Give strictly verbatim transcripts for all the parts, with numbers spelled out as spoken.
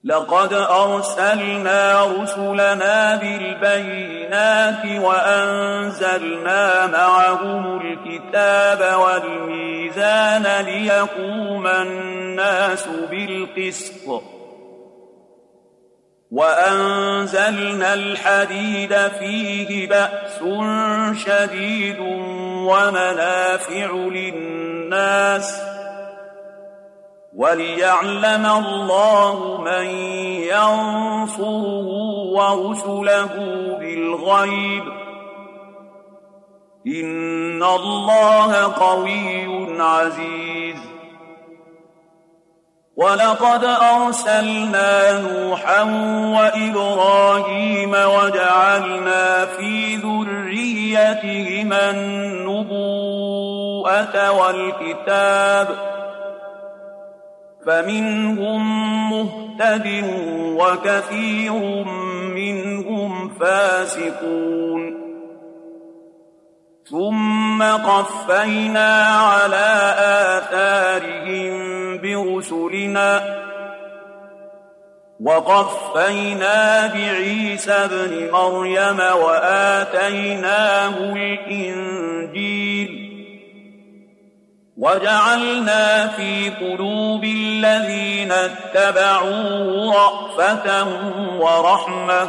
لقد أرسلنا رسلنا بالبينات وأنزلنا معهم الكتاب والميزان ليقوم الناس بالقسط وأنزلنا الحديد فيه بأس شديد ومنافع للناس وليعلم الله من ينصره ورسله بالغيب إن الله قوي عزيز. ولقد أرسلنا نوحا وإبراهيم وجعلنا في ذريتهما النبوءة والكتاب فمنهم مهتد وكثير منهم فاسقون. ثم قفينا على آثارهم برسلنا وقفينا بعيسى ابن مريم وآتيناه الإنجيل وجعلنا في قلوب الذين اتبعوه رأفة ورحمة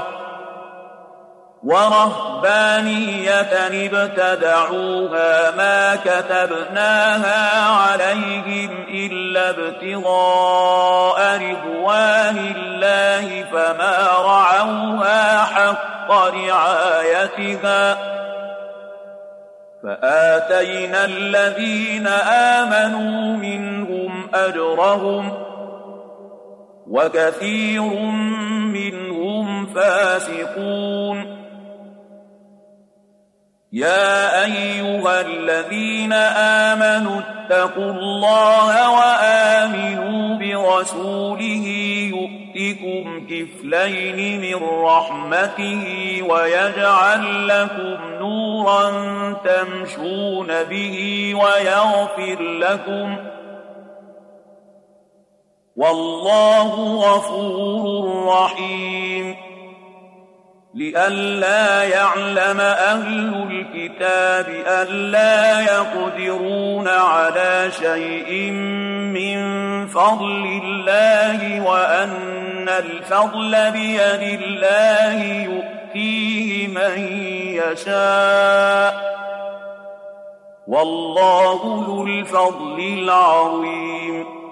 ورهبانية ابتدعوها ما كتبناها عليهم إلا ابتغاء رضوان الله فما رعوها حق رعايتها فآتينا الذين آمنوا منهم أجرهم وكثير منهم فاسقون. يا أيها الذين آمنوا اتقوا الله وآمنوا برسوله يؤتكم كفلين من رحمته ويجعل لكم نورا تمشون به ويغفر لكم والله غفور رحيم. لئلا يعلم أهل الكتاب ألا يقدرون على شيء من فضل الله وأن الفضل بيد الله يؤتيه من يشاء والله ذو الفضل العظيم.